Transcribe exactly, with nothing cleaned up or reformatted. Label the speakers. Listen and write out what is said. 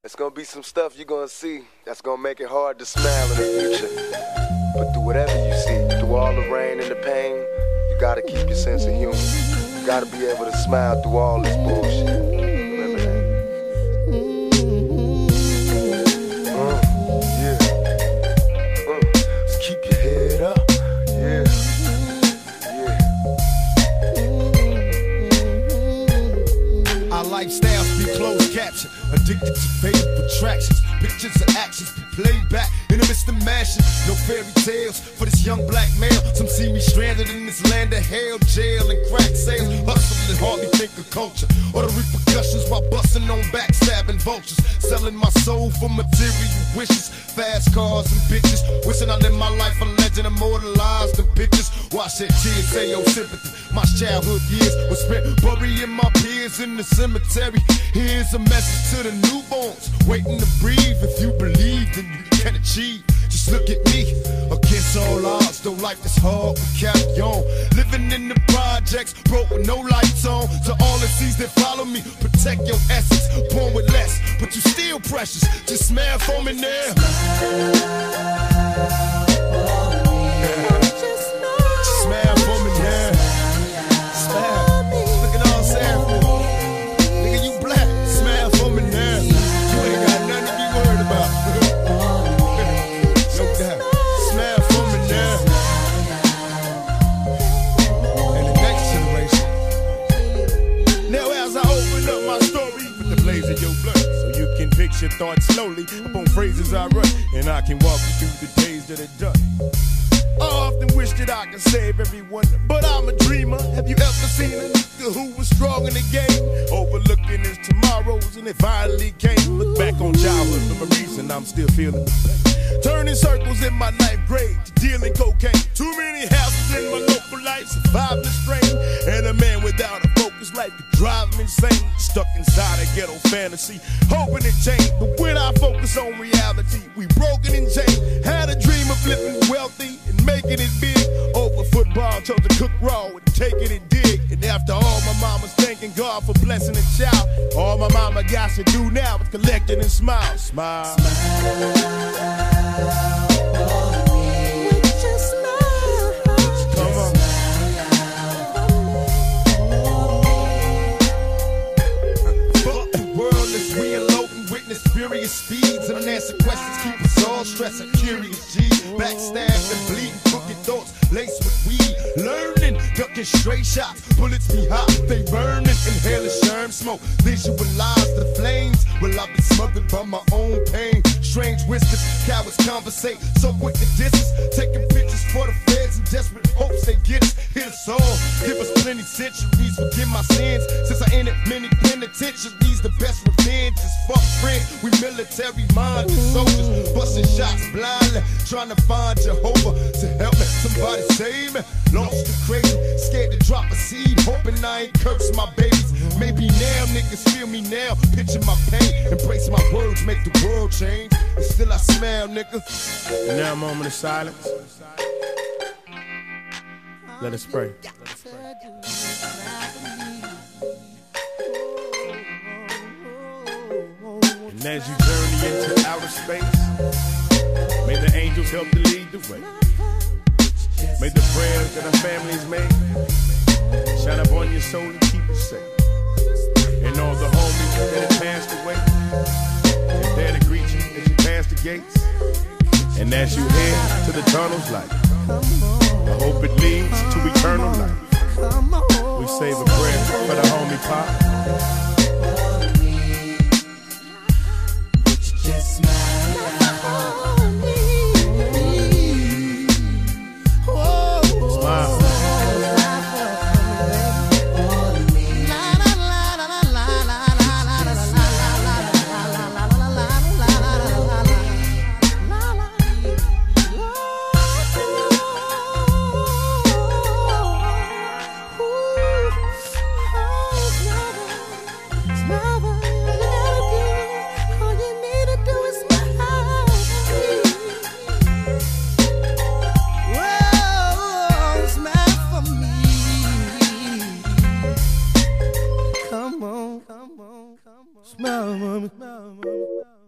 Speaker 1: It's gonna be some stuff you're gonna see that's gonna make it hard to smile in the future. But through whatever you see, through all the rain and the pain, you gotta keep your sense of humor. You gotta be able to smile through all this bullshit. Remember that. Uh, yeah. Uh, just keep your head up. Yeah. Yeah.
Speaker 2: Our lifestyles be closed caption, addicted to fatal attractions. Pictures of actions be played back in the midst of mashing. No fairy tales for this young black male. Some see me stranded in this land of hell, jail and crack sales. Hustling, hardly think of culture or the repercussions while busting on backstabbing vultures. Selling my soul for material wishes, fast cars and bitches. Wishing I lived my life a legend, immortalized in pictures. Watch that tears say your sympathy. My childhood years were spent burying my peers in the cemetery. Here's a message to the newborns waiting to breathe. If you believe, then you can achieve. Just look at me, against all odds. Though life is hard, we carry on. Living in the projects, broke with no lights on. To all the seas that follow me, protect your essence. Born with less, but you still precious. Just smile for me now. Smile for me now. Smile. Look at all sad. Nigga, you black. Smile for me now. You ain't got nothing to be worried about. No doubt. Smile for me now. And the next generation. Now as I open up my story with the blaze of your blood, so you can fix your thoughts slowly upon phrases I run, and I can walk you through the days that are done. I often wish that I could save everyone, but I'm a dreamer. Have you ever seen a nigga who was strong in the game, overlooking his tomorrows, and it finally came? Look back on childhood for a reason, I'm still feeling the pain. Turning circles in my ninth grade, dealing cocaine. Too many houses in my local life, surviving the strain. And a man without a focused life could drive him insane. Stuck inside a ghetto fantasy, hoping it changed. But when I focus on reality, we broken and chained. Had a dream of living wealthy and making it big. Over football, chose to cook raw and taking it dig. And after all, my mama's thanking God for blessing a child. All my mama got to do now is collect it and smile. Smile. Smile. Furious speeds and unanswered questions keep us all stressing. Curious G, backstabbed and bleeding, crooked thoughts laced with weed. Learning, ducking straight shots, bullets be hot, they burning. Inhaling sherm smoke, visualize the flames. Will I be smothered by my own pain? Strange whispers, cowards conversate, so quick to distance. Taking pictures for the feds in desperate hopes they get us. Hit us all, give us plenty centuries, forgive my sins. Since I entered many penitentiaries, the best revenge is fuck friends. We military minded soldiers, busting shots blindly, trying to find Jehovah to help me. Somebody save me. Lost to crazy, scared to drop a seed, hoping I ain't curse my babies. Maybe now niggas feel me now, picture my pain, embrace my words, make the world change. And still I smile, nigga. And now a moment of silence. Let us pray. And as you journey into outer space, may the angels help to lead the way. May the prayers that our families made shine upon your soul and keep you safe. And all the homies that have passed away, they're there to greet you as you pass the gates. And as you head to the tunnel's light, I hope it leads to eternal life. We save a prayer for the homie Pop. Smile, mommy. Smile, mommy.